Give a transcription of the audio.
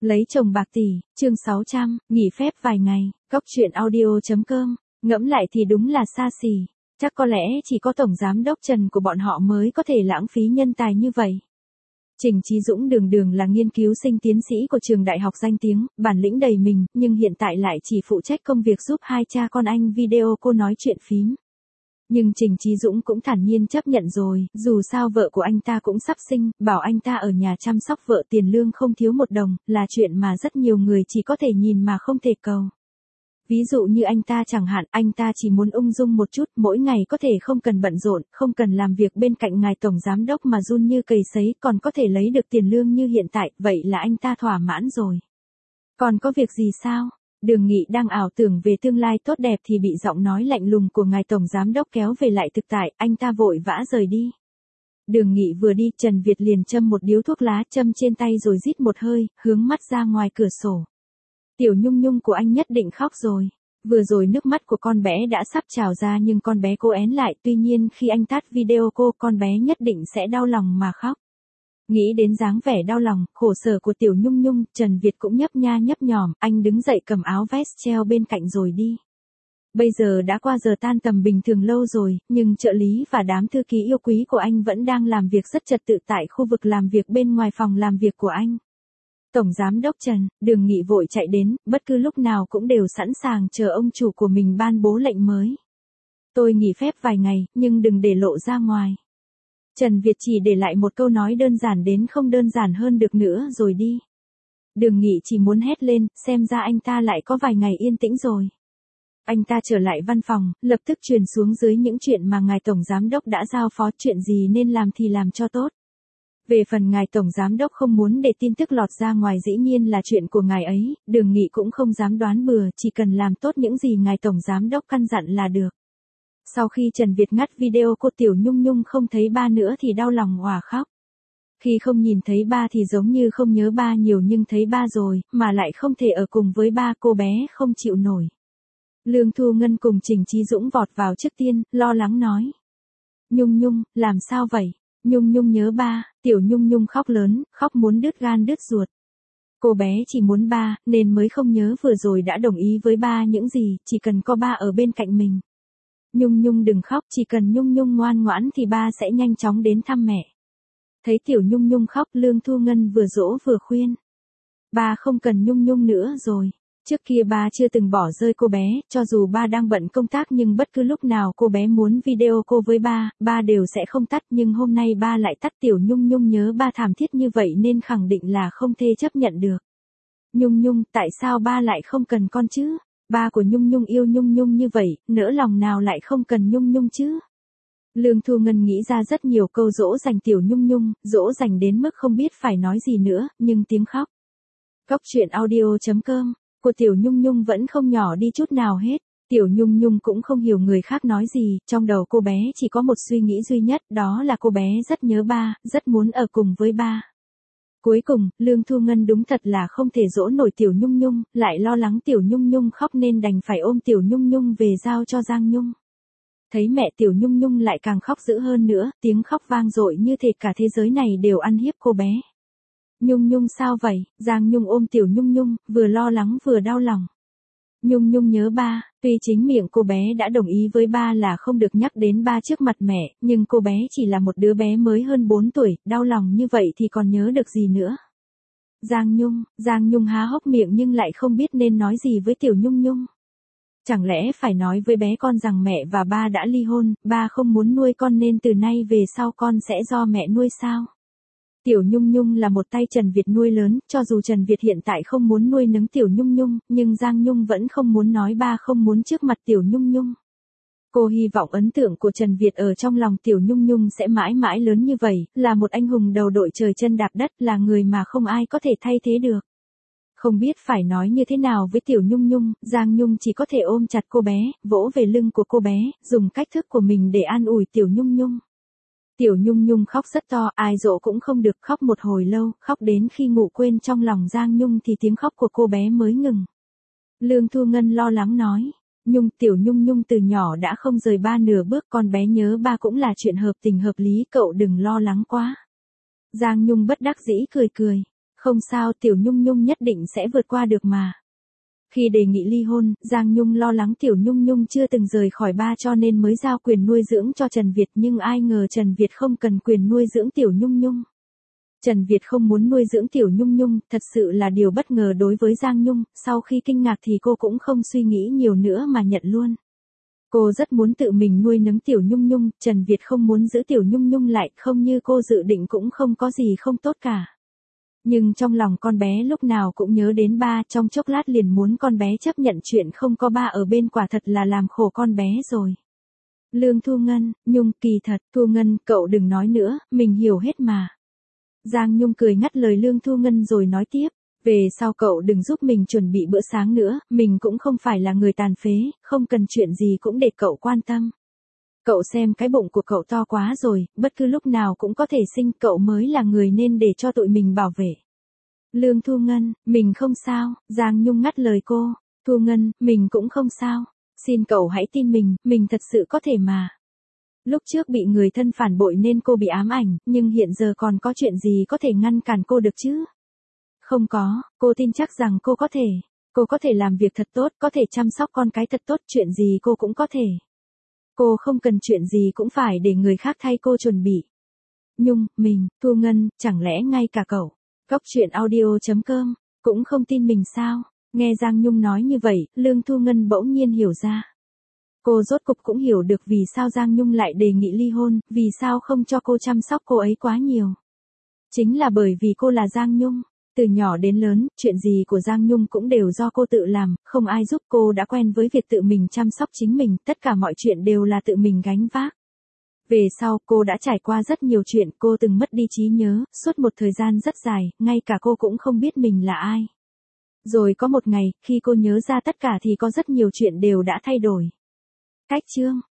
Lấy chồng bạc tỷ, chương 600, nghỉ phép vài ngày, Cóc truyện audio.com, ngẫm lại thì đúng là xa xỉ. Chắc có lẽ chỉ có Tổng Giám đốc Trần của bọn họ mới có thể lãng phí nhân tài như vậy. Trình Chí Dũng đường đường là nghiên cứu sinh tiến sĩ của trường đại học danh tiếng, bản lĩnh đầy mình, nhưng hiện tại lại chỉ phụ trách công việc giúp hai cha con anh video cô nói chuyện phím. Nhưng Trình Chí Dũng cũng thản nhiên chấp nhận rồi, dù sao vợ của anh ta cũng sắp sinh, bảo anh ta ở nhà chăm sóc vợ tiền lương không thiếu một đồng, là chuyện mà rất nhiều người chỉ có thể nhìn mà không thể cầu. Ví dụ như anh ta chẳng hạn, anh ta chỉ muốn ung dung một chút, mỗi ngày có thể không cần bận rộn, không cần làm việc bên cạnh ngài Tổng Giám đốc mà run như cầy sấy, còn có thể lấy được tiền lương như hiện tại, vậy là anh ta thỏa mãn rồi. Còn có việc gì sao? Đường Nghị đang ảo tưởng về tương lai tốt đẹp thì bị giọng nói lạnh lùng của ngài Tổng Giám đốc kéo về lại thực tại, anh ta vội vã rời đi. Đường Nghị vừa đi, Trần Việt liền châm một điếu thuốc lá châm trên tay rồi rít một hơi, hướng mắt ra ngoài cửa sổ. Tiểu Nhung Nhung của anh nhất định khóc rồi. Vừa rồi nước mắt của con bé đã sắp trào ra nhưng con bé cố én lại, tuy nhiên khi anh tắt video cô, con bé nhất định sẽ đau lòng mà khóc. Nghĩ đến dáng vẻ đau lòng, khổ sở của Tiểu Nhung Nhung, Trần Việt cũng nhấp nha nhấp nhòm, anh đứng dậy cầm áo vest treo bên cạnh rồi đi. Bây giờ đã qua giờ tan tầm bình thường lâu rồi, nhưng trợ lý và đám thư ký yêu quý của anh vẫn đang làm việc rất trật tự tại khu vực làm việc bên ngoài phòng làm việc của anh. Tổng Giám đốc Trần, Đường Nghị vội chạy đến, bất cứ lúc nào cũng đều sẵn sàng chờ ông chủ của mình ban bố lệnh mới. Tôi nghỉ phép vài ngày, nhưng đừng để lộ ra ngoài. Trần Việt chỉ để lại một câu nói đơn giản đến không đơn giản hơn được nữa rồi đi. Đường Nghị chỉ muốn hét lên, xem ra anh ta lại có vài ngày yên tĩnh rồi. Anh ta trở lại văn phòng, lập tức truyền xuống dưới những chuyện mà ngài Tổng Giám đốc đã giao phó, chuyện gì nên làm thì làm cho tốt. Về phần ngài Tổng Giám đốc không muốn để tin tức lọt ra ngoài dĩ nhiên là chuyện của ngài ấy, Đường Nghị cũng không dám đoán bừa, chỉ cần làm tốt những gì ngài Tổng Giám đốc căn dặn là được. Sau khi Trần Việt ngắt video cô Tiểu Nhung Nhung không thấy ba nữa thì đau lòng òa khóc. Khi không nhìn thấy ba thì giống như không nhớ ba nhiều nhưng thấy ba rồi, mà lại không thể ở cùng với ba, cô bé không chịu nổi. Lương Thu Ngân cùng Trình Chí Dũng vọt vào trước tiên, lo lắng nói. Nhung Nhung, làm sao vậy? Nhung Nhung nhớ ba, Tiểu Nhung Nhung khóc lớn, khóc muốn đứt gan đứt ruột. Cô bé chỉ muốn ba, nên mới không nhớ vừa rồi đã đồng ý với ba những gì, chỉ cần có ba ở bên cạnh mình. Nhung Nhung đừng khóc, chỉ cần Nhung Nhung ngoan ngoãn thì ba sẽ nhanh chóng đến thăm mẹ. Thấy Tiểu Nhung Nhung khóc, Lương Thu Ngân vừa dỗ vừa khuyên. Ba không cần Nhung Nhung nữa rồi. Trước kia ba chưa từng bỏ rơi cô bé, cho dù ba đang bận công tác nhưng bất cứ lúc nào cô bé muốn video cô với ba đều sẽ không tắt, nhưng hôm nay ba lại tắt. Tiểu Nhung Nhung nhớ ba thảm thiết như vậy nên khẳng định là không thể chấp nhận được. Nhung Nhung, tại sao ba lại không cần con chứ? Ba của Nhung Nhung yêu Nhung Nhung như vậy, nỡ lòng nào lại không cần Nhung Nhung chứ? Lương Thu Ngân nghĩ ra rất nhiều câu dỗ dành Tiểu Nhung Nhung, dỗ dành đến mức không biết phải nói gì nữa, nhưng tiếng khóc. Cóc truyện audio.com của Tiểu Nhung Nhung vẫn không nhỏ đi chút nào hết. Tiểu Nhung Nhung cũng không hiểu người khác nói gì, trong đầu cô bé chỉ có một suy nghĩ duy nhất, đó là cô bé rất nhớ ba, rất muốn ở cùng với ba. Cuối cùng, Lương Thu Ngân đúng thật là không thể dỗ nổi Tiểu Nhung Nhung, lại lo lắng Tiểu Nhung Nhung khóc nên đành phải ôm Tiểu Nhung Nhung về giao cho Giang Nhung. Thấy mẹ Tiểu Nhung Nhung lại càng khóc dữ hơn nữa, tiếng khóc vang dội như thể cả thế giới này đều ăn hiếp cô bé. Nhung Nhung sao vậy? Giang Nhung ôm Tiểu Nhung Nhung, vừa lo lắng vừa đau lòng. Nhung Nhung nhớ ba, tuy chính miệng cô bé đã đồng ý với ba là không được nhắc đến ba trước mặt mẹ, nhưng cô bé chỉ là một đứa bé mới hơn 4 tuổi, đau lòng như vậy thì còn nhớ được gì nữa. Giang Nhung há hốc miệng nhưng lại không biết nên nói gì với Tiểu Nhung Nhung. Chẳng lẽ phải nói với bé con rằng mẹ và ba đã ly hôn, ba không muốn nuôi con nên từ nay về sau con sẽ do mẹ nuôi sao? Tiểu Nhung Nhung là một tay Trần Việt nuôi lớn, cho dù Trần Việt hiện tại không muốn nuôi nấng Tiểu Nhung Nhung, nhưng Giang Nhung vẫn không muốn nói ba không muốn trước mặt Tiểu Nhung Nhung. Cô hy vọng ấn tượng của Trần Việt ở trong lòng Tiểu Nhung Nhung sẽ mãi mãi lớn như vậy, là một anh hùng đầu đội trời chân đạp đất, là người mà không ai có thể thay thế được. Không biết phải nói như thế nào với Tiểu Nhung Nhung, Giang Nhung chỉ có thể ôm chặt cô bé, vỗ về lưng của cô bé, dùng cách thức của mình để an ủi Tiểu Nhung Nhung. Tiểu Nhung Nhung khóc rất to, ai dỗ cũng không được, khóc một hồi lâu, khóc đến khi ngủ quên trong lòng Giang Nhung thì tiếng khóc của cô bé mới ngừng. Lương Thu Ngân lo lắng nói, Tiểu Nhung Nhung từ nhỏ đã không rời ba nửa bước, con bé nhớ ba cũng là chuyện hợp tình hợp lý, cậu đừng lo lắng quá. Giang Nhung bất đắc dĩ cười cười. Không sao, Tiểu Nhung Nhung nhất định sẽ vượt qua được mà. Khi đề nghị ly hôn, Giang Nhung lo lắng Tiểu Nhung Nhung chưa từng rời khỏi ba cho nên mới giao quyền nuôi dưỡng cho Trần Việt, nhưng ai ngờ Trần Việt không cần quyền nuôi dưỡng Tiểu Nhung Nhung. Trần Việt không muốn nuôi dưỡng Tiểu Nhung Nhung, thật sự là điều bất ngờ đối với Giang Nhung, sau khi kinh ngạc thì cô cũng không suy nghĩ nhiều nữa mà nhận luôn. Cô rất muốn tự mình nuôi nấng Tiểu Nhung Nhung, Trần Việt không muốn giữ Tiểu Nhung Nhung lại, không như cô dự định cũng không có gì không tốt cả. Nhưng trong lòng con bé lúc nào cũng nhớ đến ba, trong chốc lát liền muốn con bé chấp nhận chuyện không có ba ở bên, quả thật là làm khổ con bé rồi. Lương Thu Ngân, Nhung, kỳ thật, Thu Ngân, cậu đừng nói nữa, mình hiểu hết mà. Giang Nhung cười ngắt lời Lương Thu Ngân rồi nói tiếp, về sau cậu đừng giúp mình chuẩn bị bữa sáng nữa, mình cũng không phải là người tàn phế, không cần chuyện gì cũng để cậu quan tâm. Cậu xem cái bụng của cậu to quá rồi, bất cứ lúc nào cũng có thể sinh, cậu mới là người nên để cho tụi mình bảo vệ. Lương Thu Ngân, mình không sao, Giang Nhung ngắt lời cô, Thu Ngân, mình cũng không sao, xin cậu hãy tin mình thật sự có thể mà. Lúc trước bị người thân phản bội nên cô bị ám ảnh, nhưng hiện giờ còn có chuyện gì có thể ngăn cản cô được chứ? Không có, cô tin chắc rằng cô có thể làm việc thật tốt, có thể chăm sóc con cái thật tốt, chuyện gì cô cũng có thể. Cô không cần chuyện gì cũng phải để người khác thay cô chuẩn bị. Nhung, mình, Thu Ngân, chẳng lẽ ngay cả cậu, Góc Chuyện Audio.com, cũng không tin mình sao? Nghe Giang Nhung nói như vậy, Lương Thu Ngân bỗng nhiên hiểu ra. Cô rốt cục cũng hiểu được vì sao Giang Nhung lại đề nghị ly hôn, vì sao không cho cô chăm sóc cô ấy quá nhiều. Chính là bởi vì cô là Giang Nhung. Từ nhỏ đến lớn, chuyện gì của Giang Nhung cũng đều do cô tự làm, không ai giúp, cô đã quen với việc tự mình chăm sóc chính mình, tất cả mọi chuyện đều là tự mình gánh vác. Về sau, cô đã trải qua rất nhiều chuyện, cô từng mất đi trí nhớ, suốt một thời gian rất dài, ngay cả cô cũng không biết mình là ai. Rồi có một ngày, khi cô nhớ ra tất cả thì có rất nhiều chuyện đều đã thay đổi. Cách chương